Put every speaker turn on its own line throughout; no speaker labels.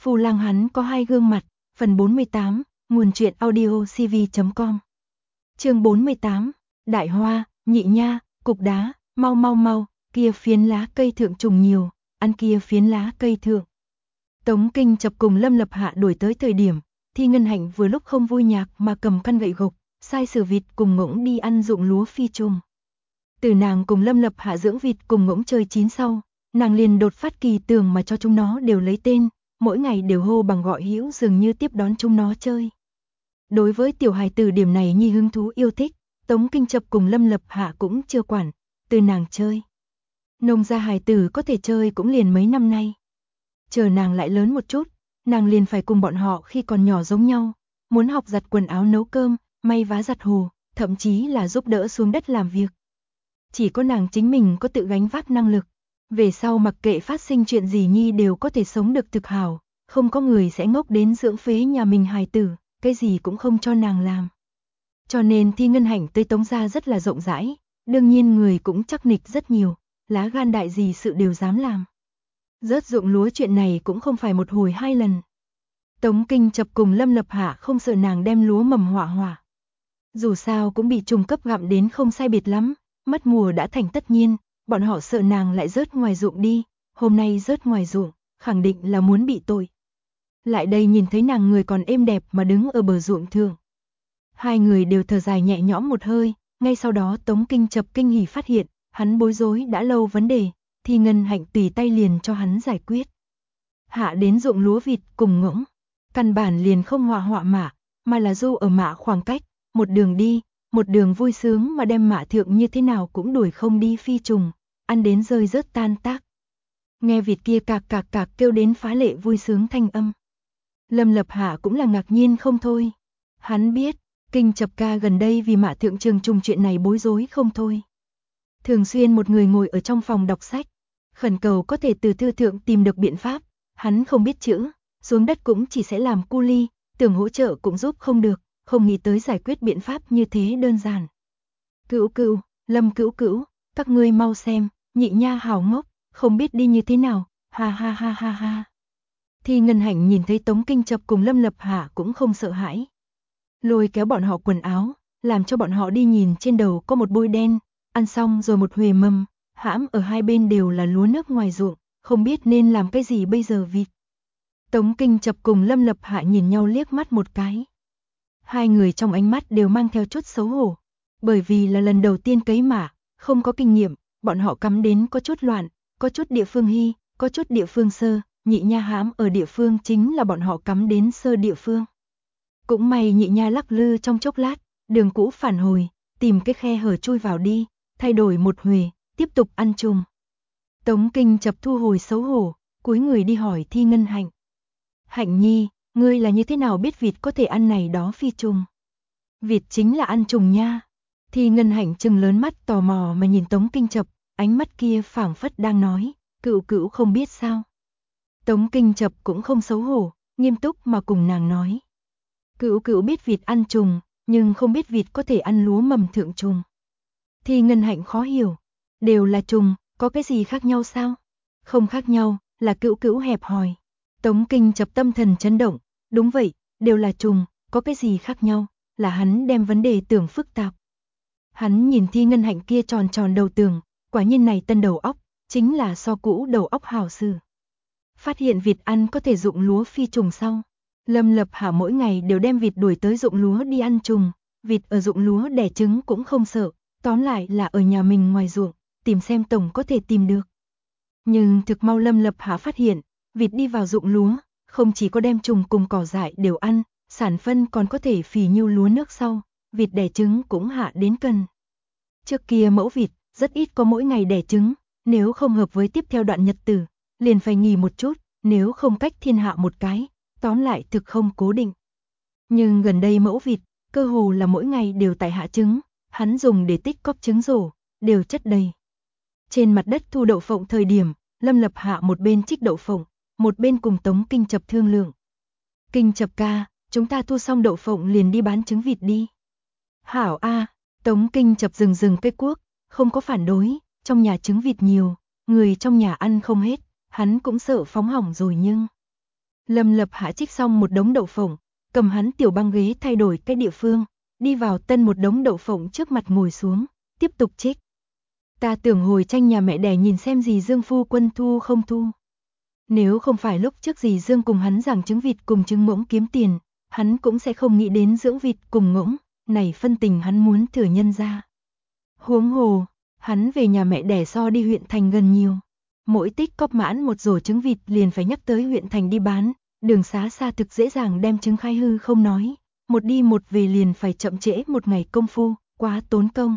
Phu lang hắn có hai gương mặt, phần 48, nguồn truyện audio cv.com. Chương 48, Đại Hoa, Nhị Nha, cục đá, mau mau mau, kia phiến lá cây thượng trùng nhiều, ăn kia phiến lá cây thượng. Tống Kinh Chập cùng Lâm Lập Hạ đuổi tới thời điểm, Thi Ngân Hạnh vừa lúc không vui nhạc mà cầm căn gậy gộc, sai sử vịt cùng ngỗng đi ăn dụng lúa phi trùng. Từ nàng cùng Lâm Lập Hạ dưỡng vịt cùng ngỗng chơi chín sau, nàng liền đột phát kỳ tưởng mà cho chúng nó đều lấy tên, mỗi ngày đều hô bằng gọi hữu dường như tiếp đón chúng nó chơi. Đối với tiểu hài tử điểm này nhi hứng thú yêu thích, Tống Kinh Chập cùng Lâm Lập Hạ cũng chưa quản, từ nàng chơi. Nông gia hài tử có thể chơi cũng liền mấy năm nay. Chờ nàng lại lớn một chút, nàng liền phải cùng bọn họ khi còn nhỏ giống nhau, muốn học giặt quần áo nấu cơm, may vá giặt hồ, thậm chí là giúp đỡ xuống đất làm việc. Chỉ có nàng chính mình có tự gánh vác năng lực, về sau mặc kệ phát sinh chuyện gì nhi đều có thể sống được thực hảo, không có người sẽ ngốc đến dưỡng phế nhà mình hài tử, cái gì cũng không cho nàng làm. Cho nên Thi Ngân Hạnh tới Tống gia rất là rộng rãi, đương nhiên người cũng chắc nịch rất nhiều, lá gan đại gì sự đều dám làm. Rớt ruộng lúa chuyện này cũng không phải một hồi hai lần. Tống Kinh Chập cùng Lâm Lập Hạ không sợ nàng đem lúa mầm hỏa hỏa. Dù sao cũng bị trùng cấp gặm đến không sai biệt lắm, mất mùa đã thành tất nhiên, bọn họ sợ nàng lại rớt ngoài ruộng đi, hôm nay rớt ngoài ruộng, khẳng định là muốn bị tội. Lại đây nhìn thấy nàng người còn êm đẹp mà đứng ở bờ ruộng thượng. Hai người đều thở dài nhẹ nhõm một hơi, ngay sau đó Tống Kinh Chập kinh hỉ phát hiện, hắn bối rối đã lâu vấn đề, Thi Ngân Hạnh tùy tay liền cho hắn giải quyết. Hạ đến ruộng lúa vịt cùng ngỗng, căn bản liền không họa mạ, mà là du ở mạ khoảng cách, một đường đi, một đường vui sướng mà đem mạ thượng như thế nào cũng đuổi không đi phi trùng, ăn đến rơi rớt tan tác. Nghe vịt kia cạc cạc cạc kêu đến phá lệ vui sướng thanh âm. Lâm Lập Hạ cũng là ngạc nhiên không thôi. Hắn biết, Kinh Chập ca gần đây vì mạ thượng trường trùng chuyện này bối rối không thôi. Thường xuyên một người ngồi ở trong phòng đọc sách, khẩn cầu có thể từ thư thượng tìm được biện pháp, hắn không biết chữ, xuống đất cũng chỉ sẽ làm cu ly, tưởng hỗ trợ cũng giúp không được, không nghĩ tới giải quyết biện pháp như thế đơn giản. Cữu cữu, Lâm cữu cữu, các ngươi mau xem, Nhị Nha hào ngốc, không biết đi như thế nào, ha ha ha ha ha. Thi Ngân Hạnh nhìn thấy Tống Kinh Chập cùng Lâm Lập Hạ cũng không sợ hãi. Lôi kéo bọn họ quần áo, làm cho bọn họ đi nhìn trên đầu có một bôi đen, ăn xong rồi một huề mâm, hãm ở hai bên đều là lúa nước ngoài ruộng, không biết nên làm cái gì bây giờ vịt. Tống Kinh Chập cùng Lâm Lập Hạ nhìn nhau liếc mắt một cái. Hai người trong ánh mắt đều mang theo chút xấu hổ, bởi vì là lần đầu tiên cấy mạ, không có kinh nghiệm, bọn họ cắm đến có chút loạn, có chút địa phương hy, có chút địa phương sơ, Nhị Nha hãm ở địa phương chính là bọn họ cắm đến sơ địa phương. Cũng may Nhị Nha lắc lư trong chốc lát, đường cũ phản hồi, tìm cái khe hở chui vào đi, thay đổi một huề, tiếp tục ăn chung. Tống Kinh Chập thu hồi xấu hổ, cúi người đi hỏi Thi Ngân Hạnh. Hạnh nhi, ngươi là như thế nào biết vịt có thể ăn này đó phi trùng? Vịt chính là ăn trùng nha. Thi Ngân Hạnh trừng lớn mắt tò mò mà nhìn Tống Kinh Chập, ánh mắt kia phảng phất đang nói, cữu cữu không biết sao. Tống Kinh Chập cũng không xấu hổ, nghiêm túc mà cùng nàng nói. Cữu cữu biết vịt ăn trùng, nhưng không biết vịt có thể ăn lúa mầm thượng trùng. Thi Ngân Hạnh khó hiểu, đều là trùng, có cái gì khác nhau sao? Không khác nhau, là cữu cữu hẹp hòi. Tống Kinh Chập tâm thần chấn động, đúng vậy, đều là trùng, có cái gì khác nhau, là hắn đem vấn đề tưởng phức tạp. Hắn nhìn Thi Ngân Hạnh kia tròn tròn đầu tường, quả nhiên này tân đầu óc, chính là so cũ đầu óc hảo sử. Phát hiện vịt ăn có thể dụng lúa phi trùng sau. Lâm Lập Hạ mỗi ngày đều đem vịt đuổi tới ruộng lúa đi ăn trùng, vịt ở ruộng lúa đẻ trứng cũng không sợ, tóm lại là ở nhà mình ngoài ruộng, tìm xem tổng có thể tìm được. Nhưng thực mau Lâm Lập Hạ phát hiện, vịt đi vào ruộng lúa, không chỉ có đem trùng cùng cỏ dại đều ăn, sản phân còn có thể phì nhiêu lúa nước sau, vịt đẻ trứng cũng hạ đến cân. Trước kia mẫu vịt, rất ít có mỗi ngày đẻ trứng, nếu không hợp với tiếp theo đoạn nhật tử, liền phải nghỉ một chút, nếu không cách thiên hạ một cái. Tóm lại thực không cố định. Nhưng gần đây mẫu vịt, cơ hồ là mỗi ngày đều tại hạ trứng, hắn dùng để tích cóp trứng rổ, đều chất đầy. Trên mặt đất thu đậu phộng thời điểm, Lâm Lập Hạ một bên trích đậu phộng, một bên cùng Tống Kinh Chập thương lượng. Kinh Chập ca, chúng ta thu xong đậu phộng liền đi bán trứng vịt đi. Hảo a, Tống Kinh Chập dừng cây cuốc, không có phản đối, trong nhà trứng vịt nhiều, người trong nhà ăn không hết, hắn cũng sợ phóng hỏng rồi nhưng. Lâm Lập Hạ trích xong một đống đậu phộng, cầm hắn tiểu băng ghế thay đổi cái địa phương, đi vào tân một đống đậu phộng trước mặt ngồi xuống, tiếp tục trích. Ta tưởng hồi tranh nhà mẹ đẻ nhìn xem dì Dương phu quân thu không thu. Nếu không phải lúc trước dì Dương cùng hắn giảng trứng vịt cùng trứng ngỗng kiếm tiền, hắn cũng sẽ không nghĩ đến dưỡng vịt cùng ngỗng, này phân tình hắn muốn thừa nhân ra. Huống hồ, hắn về nhà mẹ đẻ so đi huyện thành gần nhiều. Mỗi tích cóp mãn một rổ trứng vịt liền phải nhắc tới huyện thành đi bán, đường xá xa thực dễ dàng đem trứng khai hư không nói, một đi một về liền phải chậm trễ một ngày công phu, quá tốn công.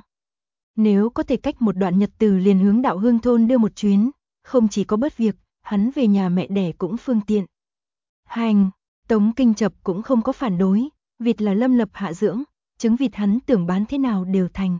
Nếu có thể cách một đoạn nhật từ liền hướng Đạo Hương thôn đưa một chuyến, không chỉ có bớt việc, hắn về nhà mẹ đẻ cũng phương tiện. Hành, Tống Kinh Chập cũng không có phản đối, vịt là Lâm Lập Hạ dưỡng, trứng vịt hắn tưởng bán thế nào đều thành.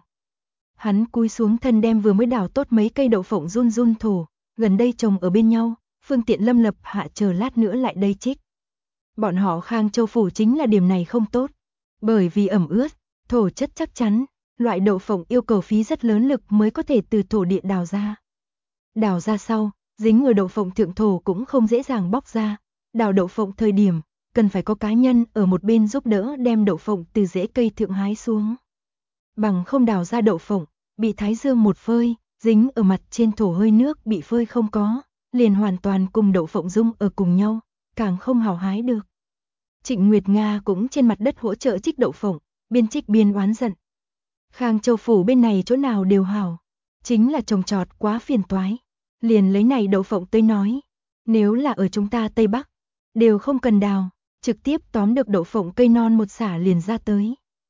Hắn cúi xuống thân đem vừa mới đào tốt mấy cây đậu phộng run run thổ, gần đây trồng ở bên nhau, phương tiện Lâm Lập Hạ chờ lát nữa lại đây trích. Bọn họ Khang Châu phủ chính là điểm này không tốt, bởi vì ẩm ướt, thổ chất chắc chắn, loại đậu phộng yêu cầu phí rất lớn lực mới có thể từ thổ địa đào ra. Đào ra sau, dính ở đậu phộng thượng thổ cũng không dễ dàng bóc ra, đào đậu phộng thời điểm, cần phải có cá nhân ở một bên giúp đỡ đem đậu phộng từ rễ cây thượng hái xuống. Bằng không đào ra đậu phộng, bị thái dương một phơi, dính ở mặt trên thổ hơi nước bị phơi không có, liền hoàn toàn cùng đậu phộng dung ở cùng nhau, càng không hào hái được. Trịnh Nguyệt Nga cũng trên mặt đất hỗ trợ trích đậu phộng, biên trích biên oán giận. Khang Châu phủ bên này chỗ nào đều hảo, chính là trồng trọt quá phiền toái. Liền lấy này đậu phộng tới nói, nếu là ở chúng ta Tây Bắc, đều không cần đào, trực tiếp tóm được đậu phộng cây non một xả liền ra tới.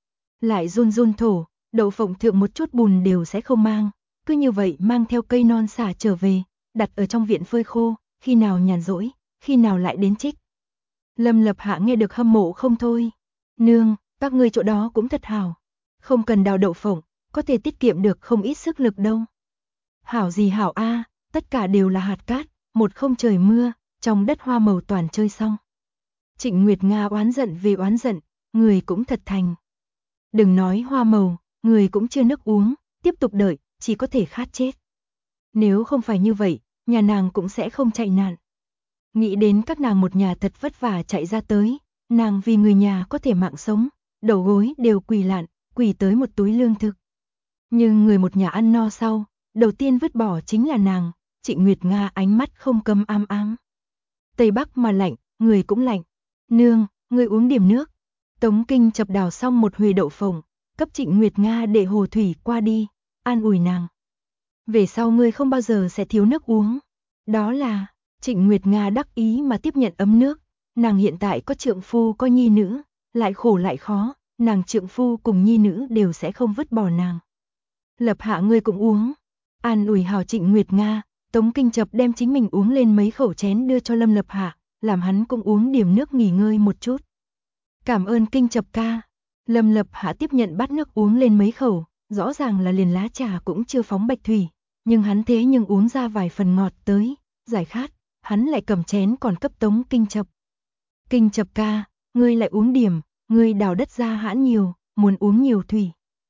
Lại run run thổ, đậu phộng thượng một chút bùn đều sẽ không mang, cứ như vậy mang theo cây non xả trở về, đặt ở trong viện phơi khô, khi nào nhàn rỗi, khi nào lại đến trích. Lâm Lập Hạ nghe được hâm mộ không thôi. Nương, các ngươi chỗ đó cũng thật hảo, không cần đào đậu phộng, có thể tiết kiệm được không ít sức lực đâu. Hảo gì hảo a, tất cả đều là hạt cát, một không trời mưa, trong đất hoa màu toàn chơi xong. Trịnh Nguyệt Nga oán giận về oán giận, người cũng thật thành. Đừng nói hoa màu, người cũng chưa nước uống, tiếp tục đợi, chỉ có thể khát chết. Nếu không phải như vậy, nhà nàng cũng sẽ không chạy nạn. Nghĩ đến các nàng một nhà thật vất vả chạy ra tới, nàng vì người nhà có thể mạng sống, đầu gối đều quỳ lạn, quỳ tới một túi lương thực. Nhưng người một nhà ăn no sau, đầu tiên vứt bỏ chính là nàng. Trịnh Nguyệt Nga ánh mắt không cấm ám ám. Tây Bắc mà lạnh, người cũng lạnh. Nương, người uống điểm nước. Tống Kinh Chập đào xong một huề đậu phộng, cấp Trịnh Nguyệt Nga để hồ thủy qua đi, an ủi nàng. Về sau ngươi không bao giờ sẽ thiếu nước uống. Đó là, Trịnh Nguyệt Nga đắc ý mà tiếp nhận ấm nước. Nàng hiện tại có trượng phu có nhi nữ, lại khổ lại khó, nàng trượng phu cùng nhi nữ đều sẽ không vứt bỏ nàng. Lập Hạ ngươi cũng uống. An ủi hào Trịnh Nguyệt Nga. Tống Kinh Chập đem chính mình uống lên mấy khẩu chén đưa cho Lâm Lập Hạ, làm hắn cũng uống điểm nước nghỉ ngơi một chút. Cảm ơn Kinh Chập ca. Lâm Lập Hạ tiếp nhận bát nước uống lên mấy khẩu, rõ ràng là liền lá trà cũng chưa phóng bạch thủy, nhưng hắn thế nhưng uống ra vài phần ngọt tới, giải khát, hắn lại cầm chén còn cấp Tống Kinh Chập. Kinh Chập ca, ngươi lại uống điểm, ngươi đào đất ra hãn nhiều, muốn uống nhiều thủy.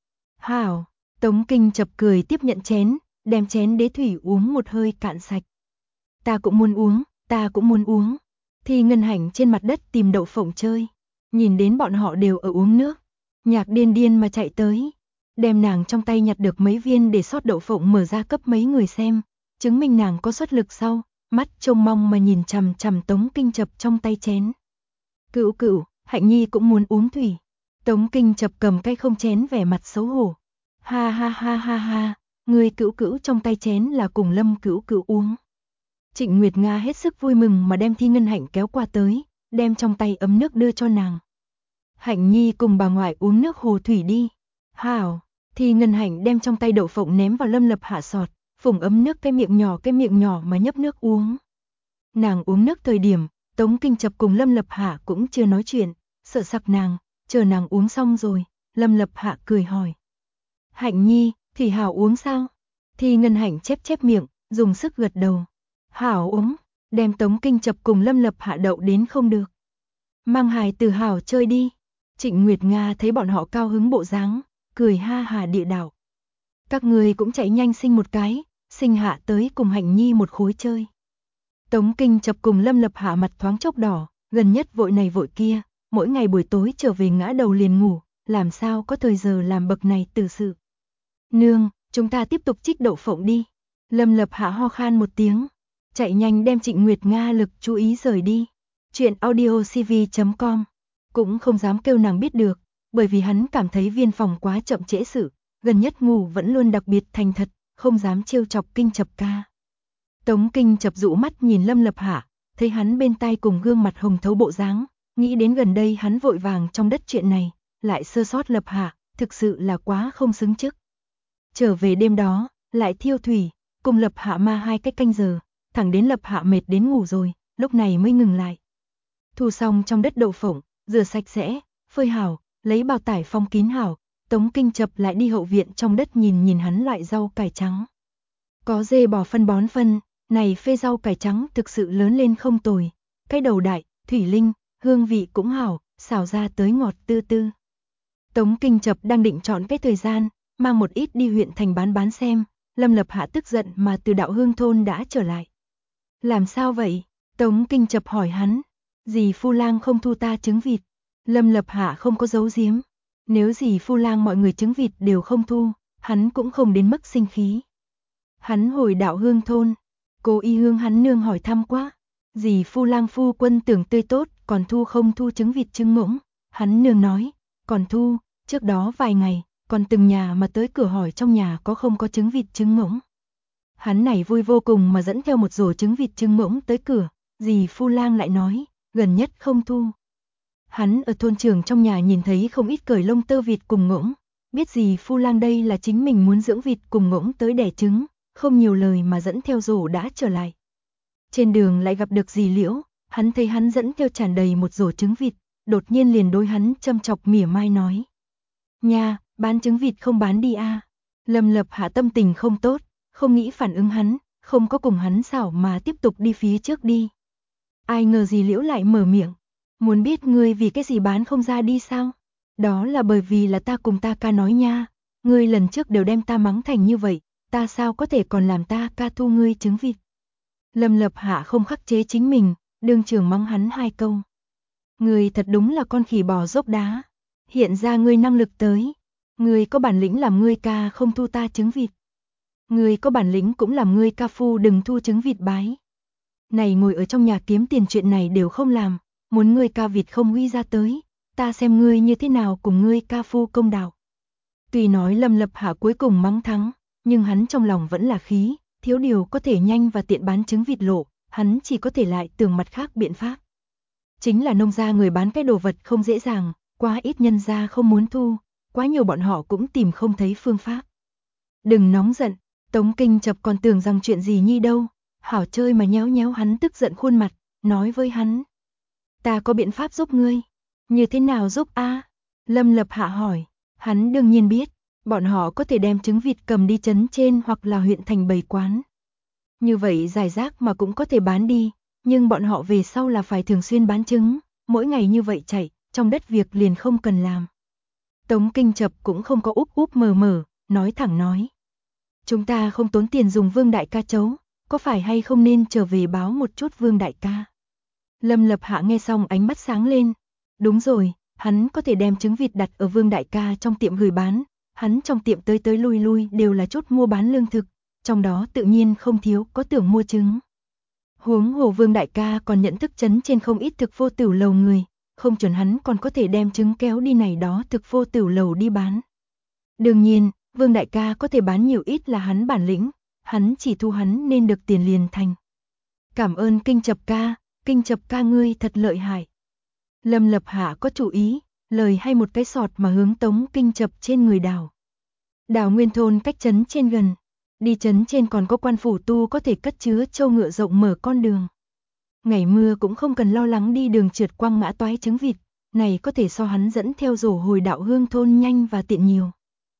Hảo, Tống Kinh Chập cười tiếp nhận chén, đem chén đế thủy uống một hơi cạn sạch. Ta cũng muốn uống, ta cũng muốn uống. Thì Ngân Hạnh trên mặt đất tìm đậu phộng chơi, nhìn đến bọn họ đều ở uống nước, nhạc điên điên mà chạy tới, đem nàng trong tay nhặt được mấy viên để sót đậu phộng mở ra cấp mấy người xem, chứng minh nàng có xuất lực sau, mắt trông mong mà nhìn chằm chằm Tống Kinh Chập trong tay chén. Cửu cửu, Hạnh Nhi cũng muốn uống thủy. Tống Kinh Chập cầm cái không chén vẻ mặt xấu hổ. Ha ha ha ha ha. Người Cửu cửu trong tay chén là cùng Lâm Cửu cửu uống. Trịnh Nguyệt Nga hết sức vui mừng mà đem Thi Ngân Hạnh kéo qua tới, đem trong tay ấm nước đưa cho nàng. Hạnh Nhi cùng bà ngoại uống nước hồ thủy đi. Hảo, Thi Ngân Hạnh đem trong tay đậu phộng ném vào Lâm Lập Hạ sọt, phùng ấm nước cái miệng nhỏ mà nhấp nước uống. Nàng uống nước thời điểm, Tống Kinh Chập cùng Lâm Lập Hạ cũng chưa nói chuyện, sợ sặc nàng, chờ nàng uống xong rồi, Lâm Lập Hạ cười hỏi. Hạnh Nhi, thì hảo uống sao? Thì Ngân Hạnh chép chép miệng, dùng sức gật đầu. Hảo uống, đem Tống Kinh Chập cùng Lâm Lập Hạ đậu đến không được. Mang hài từ hảo chơi đi. Trịnh Nguyệt Nga thấy bọn họ cao hứng bộ dáng, cười ha hà địa đạo. Các người cũng chạy nhanh sinh một cái, sinh hạ tới cùng Hạnh Nhi một khối chơi. Tống Kinh Chập cùng Lâm Lập Hạ mặt thoáng chốc đỏ, gần nhất vội này vội kia, mỗi ngày buổi tối trở về ngã đầu liền ngủ, làm sao có thời giờ làm bậc này tử sự. Nương, chúng ta tiếp tục trích đậu phộng đi. Lâm Lập Hạ ho khan một tiếng, chạy nhanh đem Trịnh Nguyệt Nga lực chú ý rời đi. Chuyện audiocv.com cũng không dám kêu nàng biết được, bởi vì hắn cảm thấy Viên Phòng quá chậm trễ sự, gần nhất ngủ vẫn luôn đặc biệt thành thật, không dám trêu chọc Kinh Chập ca. Tống Kinh Chập dụ mắt nhìn Lâm Lập Hạ, thấy hắn bên tai cùng gương mặt hồng thấu bộ dáng, nghĩ đến gần đây hắn vội vàng trong đất chuyện này, lại sơ sót Lập Hạ, thực sự là quá không xứng chức. Trở về đêm đó, lại thiêu thủy, cùng Lập Hạ ma 2 cái canh giờ, thẳng đến Lập Hạ mệt đến ngủ rồi, lúc này mới ngừng lại. Thu xong trong đất đậu phộng, rửa sạch sẽ, phơi hảo, lấy bao tải phong kín hảo, Tống Kinh Chập lại đi hậu viện trong đất nhìn hắn loại rau cải trắng. Có dê bò phân bón phân, này phê rau cải trắng thực sự lớn lên không tồi, cái đầu đại, thủy linh, hương vị cũng hảo, xào ra tới ngọt tư tư. Tống Kinh Chập đang định chọn cái thời gian, mang một ít đi huyện thành bán xem, Lâm Lập Hạ tức giận mà từ Đạo Hương thôn đã trở lại. Làm sao vậy? Tống Kinh Chập hỏi hắn. Dì Phu Lang không thu ta trứng vịt. Lâm Lập Hạ không có giấu giếm. Nếu dì Phu Lang mọi người trứng vịt đều không thu, hắn cũng không đến mức sinh khí. Hắn hồi Đạo Hương thôn, cô Y Hương hắn nương hỏi thăm quá. Dì Phu Lang phu quân tưởng tươi tốt, còn thu không thu trứng vịt trứng ngỗng. Hắn nương nói, còn thu, trước đó vài ngày, còn từng nhà mà tới cửa hỏi trong nhà có không có trứng vịt trứng ngỗng. Hắn này vui vô cùng mà dẫn theo một rổ trứng vịt trứng ngỗng tới cửa, dì Phu Lang lại nói, gần nhất không thu. Hắn ở thôn trường trong nhà nhìn thấy không ít cởi lông tơ vịt cùng ngỗng, biết dì Phu Lang đây là chính mình muốn dưỡng vịt cùng ngỗng tới đẻ trứng, không nhiều lời mà dẫn theo rổ đã trở lại. Trên đường lại gặp được dì Liễu, hắn thấy hắn dẫn theo tràn đầy một rổ trứng vịt, đột nhiên liền đối hắn châm chọc mỉa mai nói. Nha, bán trứng vịt không bán đi a. Lâm Lập Hạ tâm tình không tốt, không nghĩ phản ứng hắn, không có cùng hắn xảo mà tiếp tục đi phía trước đi. Ai ngờ dì Liễu lại mở miệng, muốn biết ngươi vì cái gì bán không ra đi sao? Đó là bởi vì là ta cùng ta ca nói nha, ngươi lần trước đều đem ta mắng thành như vậy, ta sao có thể còn làm ta ca thu ngươi trứng vịt. Lâm Lập Hạ không khắc chế chính mình, đương trường mắng hắn 2 câu. Ngươi thật đúng là con khỉ bò dốc đá, hiện ra ngươi năng lực tới, ngươi có bản lĩnh làm ngươi ca không thu ta trứng vịt. Ngươi có bản lĩnh cũng làm ngươi ca phu đừng thu trứng vịt bái. Này ngồi ở trong nhà kiếm tiền chuyện này đều không làm, muốn ngươi ca vịt không huy ra tới, ta xem ngươi như thế nào cùng ngươi ca phu công đạo. Tuy nói Lâm Lập Hạ cuối cùng mắng thắng, nhưng hắn trong lòng vẫn là khí, thiếu điều có thể nhanh và tiện bán trứng vịt lộ, hắn chỉ có thể lại tưởng mặt khác biện pháp. Chính là nông gia người bán cái đồ vật không dễ dàng, quá ít nhân gia không muốn thu, quá nhiều bọn họ cũng tìm không thấy phương pháp. Đừng nóng giận, Tống Kinh Chập còn tưởng rằng chuyện gì nhi đâu, hảo chơi mà nhéo nhéo hắn tức giận khuôn mặt, nói với hắn. Ta có biện pháp giúp ngươi. Như thế nào giúp a? Lâm Lập Hạ hỏi, hắn đương nhiên biết, bọn họ có thể đem trứng vịt cầm đi trấn trên hoặc là huyện thành bày quán. Như vậy giải rác mà cũng có thể bán đi, nhưng bọn họ về sau là phải thường xuyên bán trứng, mỗi ngày như vậy chạy, trong đất việc liền không cần làm. Tống Kinh Chập cũng không có úp úp mờ mờ, nói thẳng nói. Chúng ta không tốn tiền dùng Vương đại ca chấu, có phải hay không nên trở về báo một chút Vương đại ca? Lâm Lập Hạ nghe xong ánh mắt sáng lên. Đúng rồi, hắn có thể đem trứng vịt đặt ở Vương đại ca trong tiệm gửi bán, hắn trong tiệm tới tới lui lui đều là chút mua bán lương thực, trong đó tự nhiên không thiếu có tưởng mua trứng. Huống hồ Vương đại ca còn nhận thức trấn trên không ít thực vô tửu lầu người, không chuẩn hắn còn có thể đem trứng kéo đi này đó thực vô tửu lầu đi bán. Đương nhiên, Vương đại ca có thể bán nhiều ít là hắn bản lĩnh, hắn chỉ thu hắn nên được tiền liền thành. Cảm ơn Kinh Chập ca ngươi thật lợi hại. Lâm Lập Hạ có chủ ý, lời hay một cái sọt mà hướng Tống Kinh Chập trên người đào. Đào nguyên thôn cách trấn trên gần, đi trấn trên còn có quan phủ tu có thể cất chứa trâu ngựa rộng mở con đường. Ngày mưa cũng không cần lo lắng đi đường trượt quăng ngã toái trứng vịt, này có thể so hắn dẫn theo rổ hồi Đạo Hương thôn nhanh và tiện nhiều.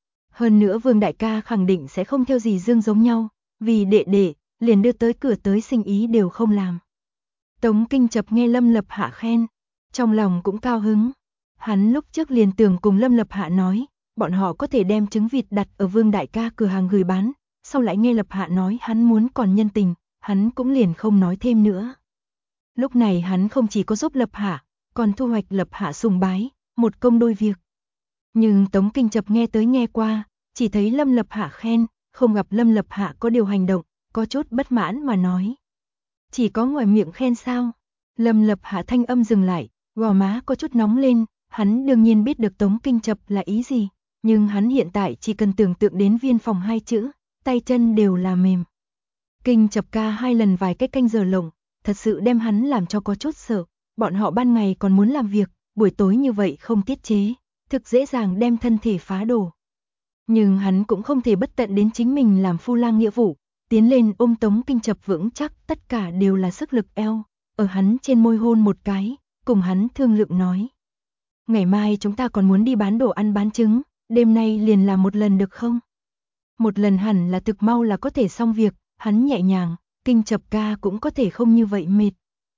Hơn nữa Vương đại ca khẳng định sẽ không theo gì Dương giống nhau, vì đệ liền đưa tới cửa tới sinh ý đều không làm. Tống Kinh Chập nghe Lâm Lập Hạ khen, trong lòng cũng cao hứng. Hắn lúc trước liền tưởng cùng Lâm Lập Hạ nói, bọn họ có thể đem trứng vịt đặt ở Vương đại ca cửa hàng gửi bán, sau lại nghe Lập Hạ nói hắn muốn còn nhân tình, hắn cũng liền không nói thêm nữa. Lúc này hắn không chỉ có giúp Lập Hạ, còn thu hoạch Lập Hạ sùng bái, một công đôi việc. Nhưng Tống Kinh Chập nghe tới nghe qua, chỉ thấy Lâm Lập Hạ khen, không gặp Lâm Lập Hạ có điều hành động, có chút bất mãn mà nói. Chỉ có ngoài miệng khen sao? Lâm Lập Hạ thanh âm dừng lại, gò má có chút nóng lên, hắn đương nhiên biết được Tống Kinh Chập là ý gì, nhưng hắn hiện tại chỉ cần tưởng tượng đến viên phòng hai chữ, tay chân đều là mềm. Kinh Chập ca 2 lần vài cái canh giờ lồng, thật sự đem hắn làm cho có chút sợ, bọn họ ban ngày còn muốn làm việc, buổi tối như vậy không tiết chế, thực dễ dàng đem thân thể phá đổ. Nhưng hắn cũng không thể bất tận đến chính mình làm phu lang nghĩa vụ, tiến lên ôm Tống Kinh Chập vững chắc, tất cả đều là sức lực eo, ở hắn trên môi hôn một cái, cùng hắn thương lượng nói. Ngày mai chúng ta còn muốn đi bán đồ ăn bán trứng, đêm nay liền làm một lần được không? Một lần hẳn là thực mau là có thể xong việc, hắn nhẹ nhàng, Kinh Chập ca cũng có thể không như vậy mệt.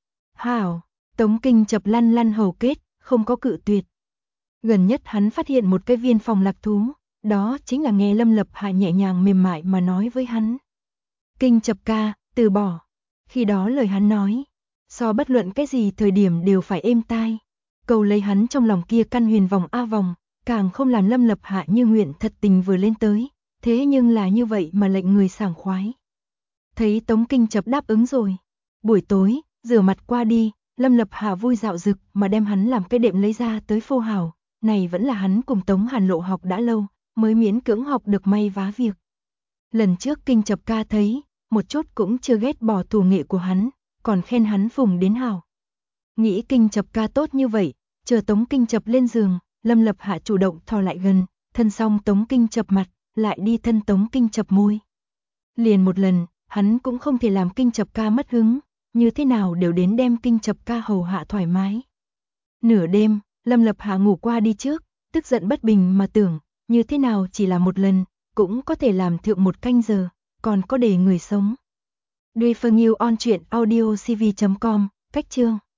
Hảo, Tống Kinh Chập lăn lăn hầu kết, không có cự tuyệt. Gần nhất hắn phát hiện một cái viên phòng lạc thú, đó chính là nghe Lâm Lập Hạ nhẹ nhàng mềm mại mà nói với hắn. Kinh Chập ca, từ bỏ. Khi đó lời hắn nói, so bất luận cái gì thời điểm đều phải êm tai. Cầu lấy hắn trong lòng kia căn huyền vòng a vòng, càng không làm Lâm Lập Hạ như nguyện thật tình vừa lên tới, thế nhưng là như vậy mà lệnh người sảng khoái. Thấy Tống Kinh Chập đáp ứng rồi. Buổi tối, rửa mặt qua đi, Lâm Lập Hạ vui dạo dực mà đem hắn làm cái đệm lấy ra tới phô hào. Này vẫn là hắn cùng Tống Hàn Lộ học đã lâu, mới miễn cưỡng học được may vá việc. Lần trước Kinh Chập ca thấy, một chút cũng chưa ghét bỏ thủ nghệ của hắn, còn khen hắn phùng đến hào. Nghĩ Kinh Chập ca tốt như vậy, chờ Tống Kinh Chập lên giường, Lâm Lập Hạ chủ động thò lại gần, thân xong Tống Kinh Chập mặt, lại đi thân Tống Kinh Chập môi. Liền một lần, hắn cũng không thể làm Kinh Chập ca mất hứng, như thế nào đều đến đem Kinh Chập ca hầu hạ thoải mái. Nửa đêm, Lâm Lập Hạ ngủ qua đi trước, tức giận bất bình mà tưởng, như thế nào chỉ là một lần, cũng có thể làm thượng một canh giờ, còn có để người sống. Duy Phương Yêu on truyện audio cv.com, cách chương